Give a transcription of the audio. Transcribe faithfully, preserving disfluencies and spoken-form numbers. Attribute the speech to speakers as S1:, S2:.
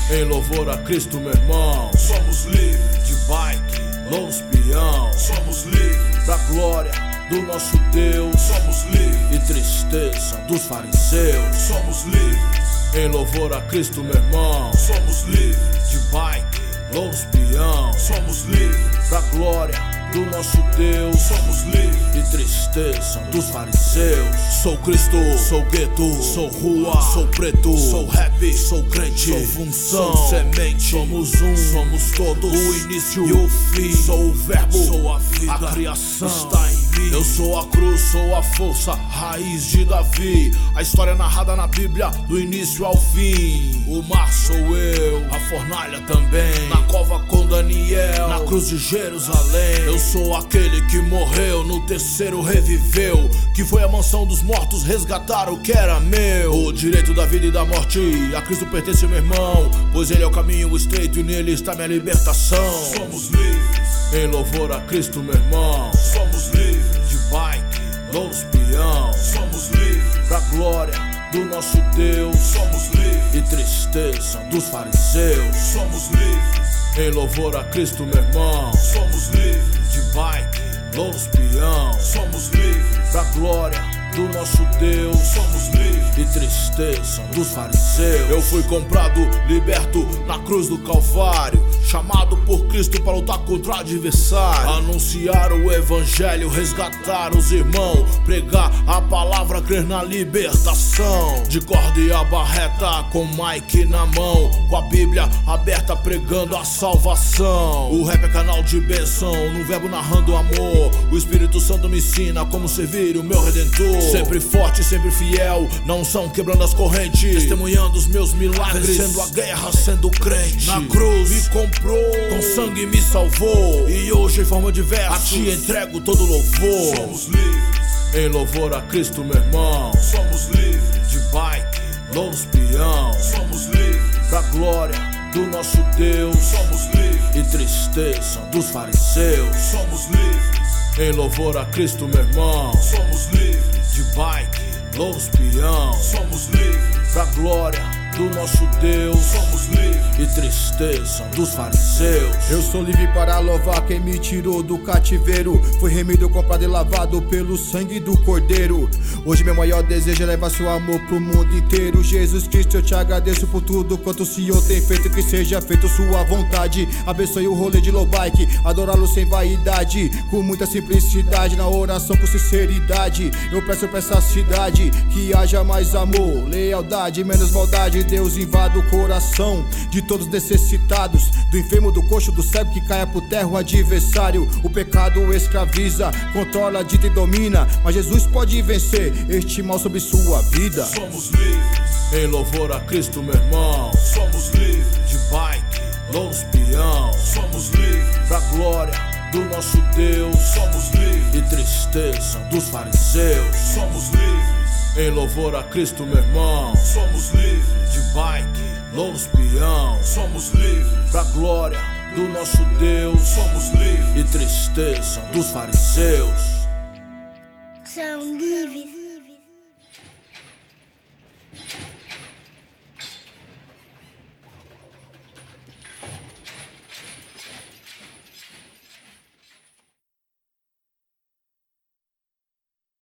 S1: Em louvor a Cristo, meu irmão.
S2: Somos livres.
S1: De bike, louros peão.
S2: Somos livres.
S1: Pra glória do nosso Deus.
S2: Somos livres.
S1: E tristeza dos fariseus.
S2: Somos livres.
S1: Em louvor a Cristo, meu irmão.
S2: Somos livres.
S1: De bike, louros peão.
S2: Somos livres.
S1: Pra glória do nosso Deus.
S2: Somos livres.
S1: E tristeza dos fariseus. Sou Cristo, sou gueto, sou rua, sou preto, sou rap, sou crente, sou função, sou semente. Somos um, somos todos, o início e o fim. Sou o verbo, sou a vida, a criação está em mim. Eu sou a cruz, sou a força, raiz de Davi. A história narrada na Bíblia, do início ao fim. O mar sou eu, a fornalha também. Na cova com Daniel, na cruz de Jerusalém. Eu sou aquele que morreu, no terceiro reviveu, que foi à mansão dos mortos resgatar o que era meu. O direito da vida e da morte a Cristo pertence, meu irmão, pois ele é o caminho estreito e nele está minha libertação.
S2: Somos livres.
S1: Em louvor a Cristo, meu irmão.
S2: Somos livres.
S1: De bike, louros peão.
S2: Somos livres.
S1: Pra glória do nosso Deus.
S2: Somos livres.
S1: E tristeza dos fariseus.
S2: Somos livres.
S1: Em louvor a Cristo, meu irmão.
S2: Somos livres.
S1: De bike, louros peão.
S2: Somos livres.
S1: Pra glória do nosso Deus.
S2: Somos livres.
S1: E tristeza dos fariseus. Eu fui comprado, liberto na cruz do Calvário, chamado por Cristo para lutar contra o adversário. Anunciar o evangelho, resgatar os irmãos, pregar a palavra, crer na libertação. De corda e a barreta, com Mike na mão, com a Bíblia aberta, pregando a salvação. O rap é canal de bênção, no verbo narrando amor. O Espírito Santo me ensina como servir o meu Redentor. Sempre forte, sempre fiel, não são quebrando as correntes, testemunhando os meus milagres, vencendo a guerra, sendo crente. Na cruz me comprou, com sangue me salvou, e hoje em forma de versos a ti entrego todo louvor.
S2: Somos livres.
S1: Em louvor a Cristo, meu irmão.
S2: Somos livres.
S1: De bike, louros peão.
S2: Somos livres.
S1: Pra glória do nosso Deus.
S2: Somos livres.
S1: E tristeza dos fariseus.
S2: Somos livres.
S1: Em louvor a Cristo, meu irmão.
S2: Somos livres.
S1: De bike, louros peão.
S2: Somos livres.
S1: Pra glória do nosso Deus.
S2: Somos livres.
S1: E tristeza dos fariseus.
S3: Eu sou livre para louvar quem me tirou do cativeiro. Fui remido, comprado e lavado pelo sangue do Cordeiro. Hoje meu maior desejo é levar seu amor pro mundo inteiro. Jesus Cristo, eu te agradeço por tudo quanto o Senhor tem feito, que seja feito sua vontade. Abençoe o rolê de low bike, adorá-lo sem vaidade, com muita simplicidade, na oração com sinceridade. Eu peço pra essa cidade que haja mais amor, lealdade, menos maldade. Deus invada o coração de todos necessitados, do enfermo, do coxo, do cego, que caia por terra o adversário. O pecado escraviza, controla, dita e domina, mas Jesus pode vencer este mal sobre sua vida.
S2: Somos livres.
S1: Em louvor a Cristo, meu irmão.
S2: Somos livres.
S1: De bike, louros peão.
S2: Somos livres.
S1: Pra glória do nosso Deus.
S2: Somos livres.
S1: E tristeza dos fariseus.
S2: Somos livres.
S1: Em louvor a Cristo, meu irmão.
S2: Somos livres.
S1: De bike, louros peão.
S2: Somos livres.
S1: Pra glória do nosso Deus.
S2: Somos livres.
S1: E tristeza dos fariseus.
S4: São livres.